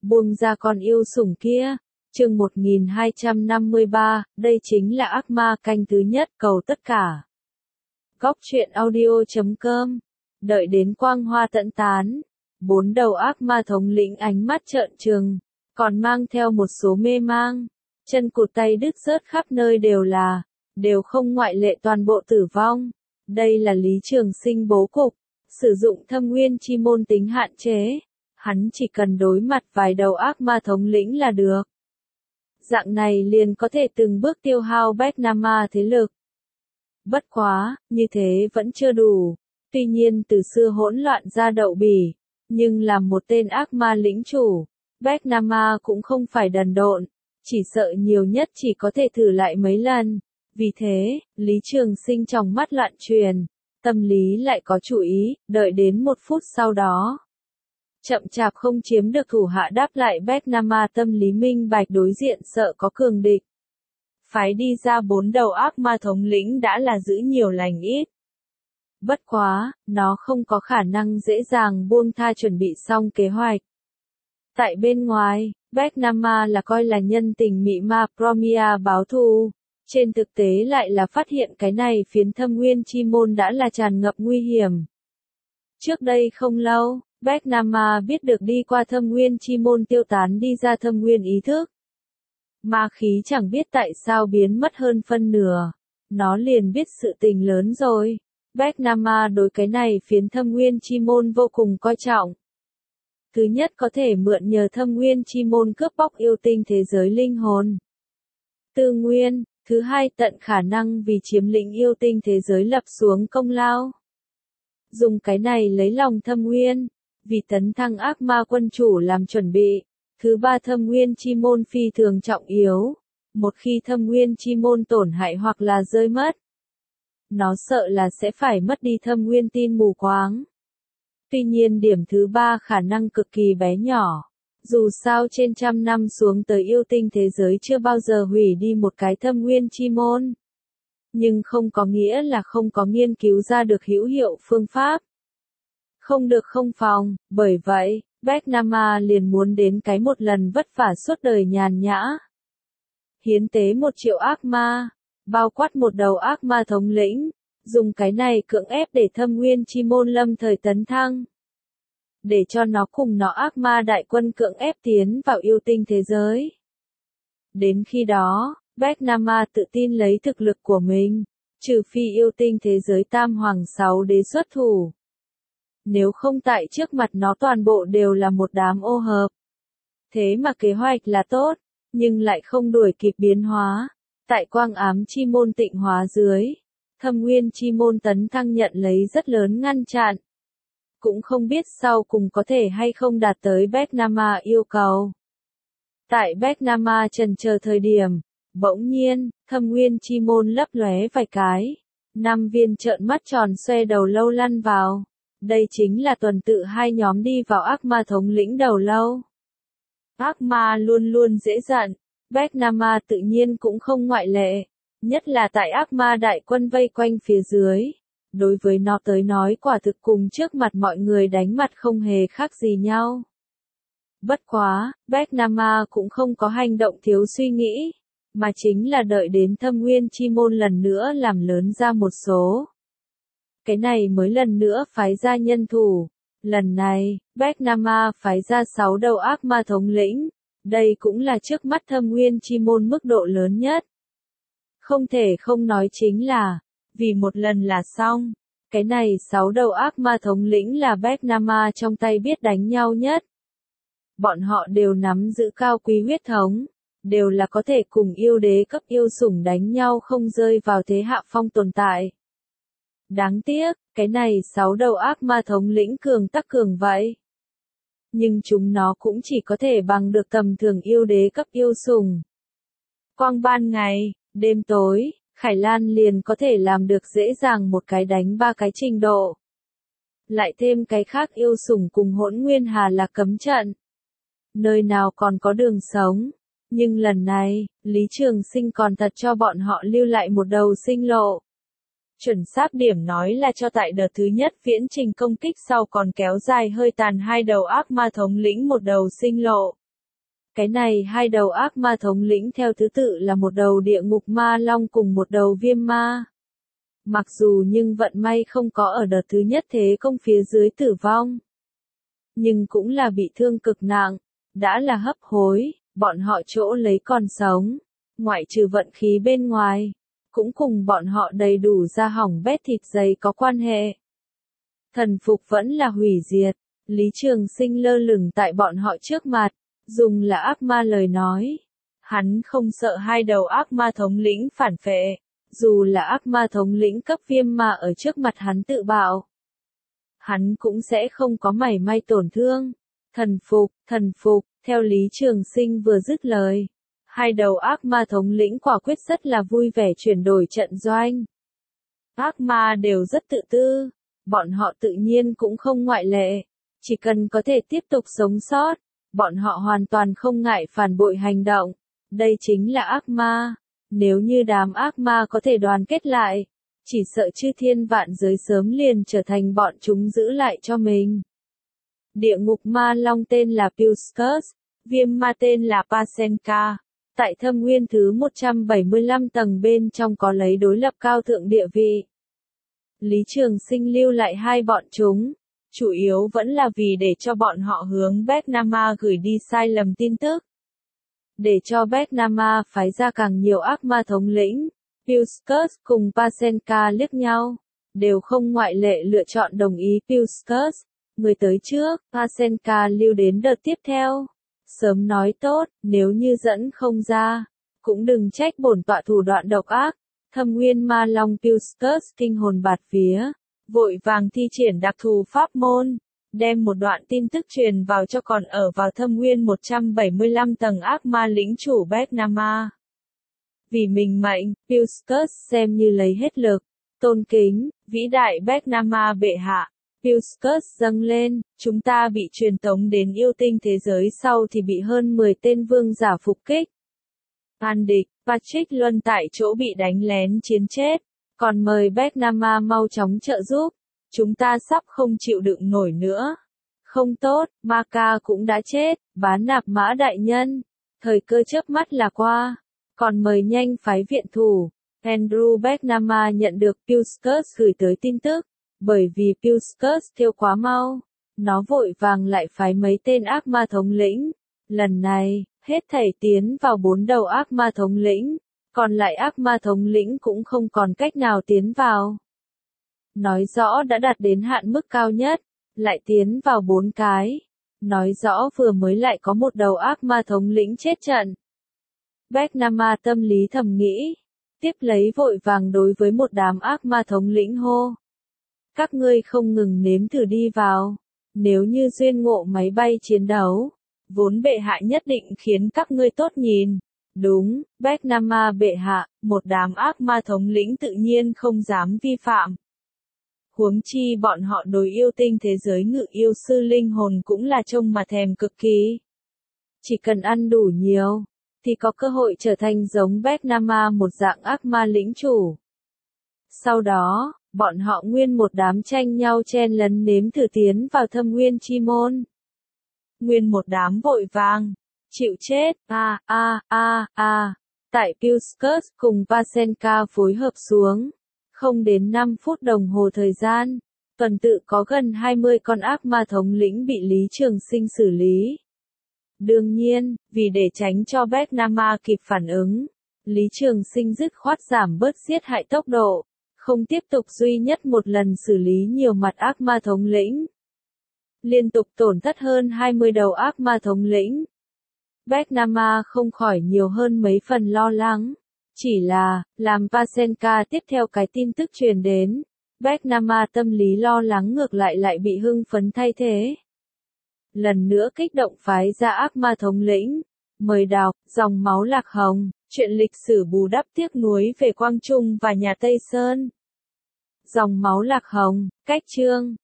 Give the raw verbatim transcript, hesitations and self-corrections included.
Buông ra con yêu sủng kia. Chương một nghìn hai trăm năm mươi ba, đây chính là ác ma canh thứ nhất, cầu tất cả. Góc truyện audio chấm com. Đợi đến quang hoa tận tán, bốn đầu ác ma thống lĩnh ánh mắt trợn trừng, còn mang theo một số mê mang, chân cụt tay đứt rớt khắp nơi đều là, đều không ngoại lệ toàn bộ tử vong. Đây là Lý Trường Sinh bố cục, sử dụng thâm nguyên chi môn tính hạn chế, hắn chỉ cần đối mặt vài đầu ác ma thống lĩnh là được. Dạng này liền có thể từng bước tiêu hao Bách Nam Ma thế lực. Bất quá, như thế vẫn chưa đủ. Tuy nhiên từ xưa hỗn loạn ra đậu bỉ, nhưng làm một tên ác ma lĩnh chủ, Bách Nam Ma cũng không phải đần độn, chỉ sợ nhiều nhất chỉ có thể thử lại mấy lần. Vì thế, Lý Trường Sinh trong mắt loạn truyền, tâm lý lại có chủ ý, đợi đến một phút sau đó. Chậm chạp không chiếm được thủ hạ đáp lại Bách Nam Ma tâm lý minh bạch đối diện sợ có cường địch. Phái đi ra bốn đầu ác ma thống lĩnh đã là giữ nhiều lành ít. Bất quá, nó không có khả năng dễ dàng buông tha chuẩn bị xong kế hoạch. Tại bên ngoài, Bách Nam Ma là coi là nhân tình mị ma Promia báo thù. Trên thực tế lại là phát hiện cái này phiến thâm nguyên chi môn đã là tràn ngập nguy hiểm. Trước đây không lâu, Bách Nam Ma biết được đi qua thâm nguyên chi môn tiêu tán đi ra thâm nguyên ý thức. Ma khí chẳng biết tại sao biến mất hơn phân nửa. Nó liền biết sự tình lớn rồi. Bách Nam Ma đối cái này phiến thâm nguyên chi môn vô cùng coi trọng. Thứ nhất có thể mượn nhờ thâm nguyên chi môn cướp bóc yêu tinh thế giới linh hồn. Tư nguyên, thứ hai tận khả năng vì chiếm lĩnh yêu tinh thế giới lập xuống công lao. Dùng cái này lấy lòng thâm nguyên, vì tấn thăng ác ma quân chủ làm chuẩn bị. Thứ ba thâm nguyên chi môn phi thường trọng yếu. Một khi thâm nguyên chi môn tổn hại hoặc là rơi mất, nó sợ là sẽ phải mất đi thâm nguyên tin mù quáng. Tuy nhiên điểm thứ ba khả năng cực kỳ bé nhỏ. Dù sao trên trăm năm xuống tới yêu tinh thế giới chưa bao giờ hủy đi một cái thâm nguyên chi môn. Nhưng không có nghĩa là không có nghiên cứu ra được hữu hiệu phương pháp. Không được không phòng, bởi vậy, Bách Nam Ma liền muốn đến cái một lần vất vả suốt đời nhàn nhã. Hiến tế một triệu ác ma, bao quát một đầu ác ma thống lĩnh, dùng cái này cưỡng ép để thâm nguyên chi môn lâm thời tấn thăng. Để cho nó cùng nó ác ma đại quân cưỡng ép tiến vào yêu tinh thế giới. Đến khi đó, Bách Nam Ma tự tin lấy thực lực của mình, trừ phi yêu tinh thế giới tam hoàng sáu đế xuất thủ. Nếu không tại trước mặt nó toàn bộ đều là một đám ô hợp. Thế mà kế hoạch là tốt, nhưng lại không đuổi kịp biến hóa. Tại quang ám chi môn tịnh hóa dưới, thâm nguyên chi môn tấn thăng nhận lấy rất lớn ngăn chặn. Cũng không biết sau cùng có thể hay không đạt tới Bách Nam Ma yêu cầu. Tại Bách Nam Ma chần chờ thời điểm, bỗng nhiên, thâm nguyên chi môn lấp lóe vài cái. Năm viên trợn mắt tròn xoe đầu lâu lăn vào. Đây chính là tuần tự hai nhóm đi vào ác ma thống lĩnh đầu lâu. Ác ma luôn luôn dễ giận, Bách Nam Ma tự nhiên cũng không ngoại lệ. Nhất là tại ác ma đại quân vây quanh phía dưới. Đối với nó tới nói quả thực cùng trước mặt mọi người đánh mặt không hề khác gì nhau. Bất quá, Bách Nam Ma cũng không có hành động thiếu suy nghĩ, mà chính là đợi đến thâm nguyên chi môn lần nữa làm lớn ra một số. Cái này mới lần nữa phái ra nhân thủ. Lần này, Bách Nam Ma phái ra sáu đầu ác ma thống lĩnh. Đây cũng là trước mắt thâm nguyên chi môn mức độ lớn nhất. Không thể không nói chính là, vì một lần là xong. Cái này sáu đầu ác ma thống lĩnh là Bách Nam Ma trong tay biết đánh nhau nhất. Bọn họ đều nắm giữ cao quý huyết thống. Đều là có thể cùng yêu đế cấp yêu sủng đánh nhau không rơi vào thế hạ phong tồn tại. Đáng tiếc, cái này sáu đầu ác ma thống lĩnh cường tắc cường vậy. Nhưng chúng nó cũng chỉ có thể bằng được tầm thường yêu đế cấp yêu sủng. Quang ban ngày, đêm tối, Khải Lan liền có thể làm được dễ dàng một cái đánh ba cái trình độ. Lại thêm cái khác yêu sủng cùng Hỗn Nguyên Hà là cấm trận. Nơi nào còn có đường sống. Nhưng lần này, Lý Trường Sinh còn thật cho bọn họ lưu lại một đầu sinh lộ. Chuẩn xác điểm nói là cho tại đợt thứ nhất viễn trình công kích sau còn kéo dài hơi tàn hai đầu ác ma thống lĩnh một đầu sinh lộ. Cái này hai đầu ác ma thống lĩnh theo thứ tự là một đầu địa ngục ma long cùng một đầu viêm ma. Mặc dù nhưng vận may không có ở đợt thứ nhất thế công phía dưới tử vong. Nhưng cũng là bị thương cực nặng, đã là hấp hối, bọn họ chỗ lấy còn sống, ngoại trừ vận khí bên ngoài, cũng cùng bọn họ đầy đủ da hỏng bét thịt dày có quan hệ. Thần phục vẫn là hủy diệt, Lý Trường Sinh lơ lửng tại bọn họ trước mặt, dùng là ác ma lời nói. Hắn không sợ hai đầu ác ma thống lĩnh phản phệ, dù là ác ma thống lĩnh cấp viêm ma ở trước mặt hắn tự bạo. Hắn cũng sẽ không có mảy may tổn thương. Thần phục, thần phục, theo Lý Trường Sinh vừa dứt lời. Hai đầu ác ma thống lĩnh quả quyết rất là vui vẻ chuyển đổi trận doanh. Ác ma đều rất tự tư, bọn họ tự nhiên cũng không ngoại lệ. Chỉ cần có thể tiếp tục sống sót, bọn họ hoàn toàn không ngại phản bội hành động. Đây chính là ác ma. Nếu như đám ác ma có thể đoàn kết lại, chỉ sợ chư thiên vạn giới sớm liền trở thành bọn chúng giữ lại cho mình. Địa ngục ma long tên là Puskus, viêm ma tên là Pasenka. Tại thâm nguyên thứ một trăm bảy mươi lăm tầng bên trong có lấy đối lập cao thượng địa vị. Lý Trường Sinh lưu lại hai bọn chúng, chủ yếu vẫn là vì để cho bọn họ hướng Becknama gửi đi sai lầm tin tức. Để cho Becknama phái ra càng nhiều ác ma thống lĩnh, Puskus cùng Pasenka liếc nhau, đều không ngoại lệ lựa chọn đồng ý Puskus, người tới trước, Pasenka lưu đến đợt tiếp theo. Sớm nói tốt, nếu như dẫn không ra, cũng đừng trách bổn tọa thủ đoạn độc ác. Thâm nguyên ma long Puskus kinh hồn bạt vía, vội vàng thi triển đặc thù pháp môn, đem một đoạn tin tức truyền vào cho còn ở vào thâm nguyên một trăm bảy mươi lăm tầng ác ma lĩnh chủ Becknama. Vì mình mệnh, Puskus xem như lấy hết lực, tôn kính, vĩ đại Becknama bệ hạ. Puskus dâng lên, chúng ta bị truyền tống đến yêu tinh thế giới sau thì bị hơn mười tên vương giả phục kích. An địch, Patrick Luân tại chỗ bị đánh lén chiến chết, còn mời Becknama mau chóng trợ giúp, chúng ta sắp không chịu đựng nổi nữa. Không tốt, Maka cũng đã chết, bán nạp mã đại nhân, thời cơ chớp mắt là qua, còn mời nhanh phái viện thủ. Andrew Becknama nhận được Puskus gửi tới tin tức, bởi vì Puskus thiêu quá mau, nó vội vàng lại phái mấy tên ác ma thống lĩnh. Lần này, hết thảy tiến vào bốn đầu ác ma thống lĩnh, còn lại ác ma thống lĩnh cũng không còn cách nào tiến vào. Nói rõ đã đạt đến hạn mức cao nhất, lại tiến vào bốn cái. Nói rõ vừa mới lại có một đầu ác ma thống lĩnh chết trận. Becknama tâm lý thầm nghĩ, tiếp lấy vội vàng đối với một đám ác ma thống lĩnh hô. Các ngươi không ngừng nếm thử đi vào, nếu như duyên ngộ máy bay chiến đấu, vốn bệ hạ nhất định khiến các ngươi tốt nhìn. Đúng, Becknama bệ hạ, một đám ác ma thống lĩnh tự nhiên không dám vi phạm. Huống chi bọn họ đối yêu tinh thế giới ngự yêu sư linh hồn cũng là trông mà thèm cực kỳ. Chỉ cần ăn đủ nhiều, thì có cơ hội trở thành giống Becknama một dạng ác ma lĩnh chủ. Sau đó, bọn họ nguyên một đám tranh nhau chen lấn nếm thử tiến vào thâm nguyên chi môn. Nguyên một đám vội vàng, chịu chết, a a a a, tại Puskus cùng Pasenka phối hợp xuống. Không đến năm phút đồng hồ thời gian, tuần tự có gần hai mươi con ác ma thống lĩnh bị Lý Trường Sinh xử lý. Đương nhiên, vì để tránh cho Becknama kịp phản ứng, Lý Trường Sinh dứt khoát giảm bớt giết hại tốc độ, không tiếp tục duy nhất một lần xử lý nhiều mặt ác ma thống lĩnh. Liên tục tổn thất hơn hai mươi đầu ác ma thống lĩnh. Becknama không khỏi nhiều hơn mấy phần lo lắng. Chỉ là, làm Pasenka tiếp theo cái tin tức truyền đến, Becknama tâm lý lo lắng ngược lại lại bị hưng phấn thay thế. Lần nữa kích động phái ra ác ma thống lĩnh, mời đọc, dòng máu lạc hồng, chuyện lịch sử bù đắp tiếc nuối về Quang Trung và nhà Tây Sơn. Dòng máu lạc hồng, cách chương.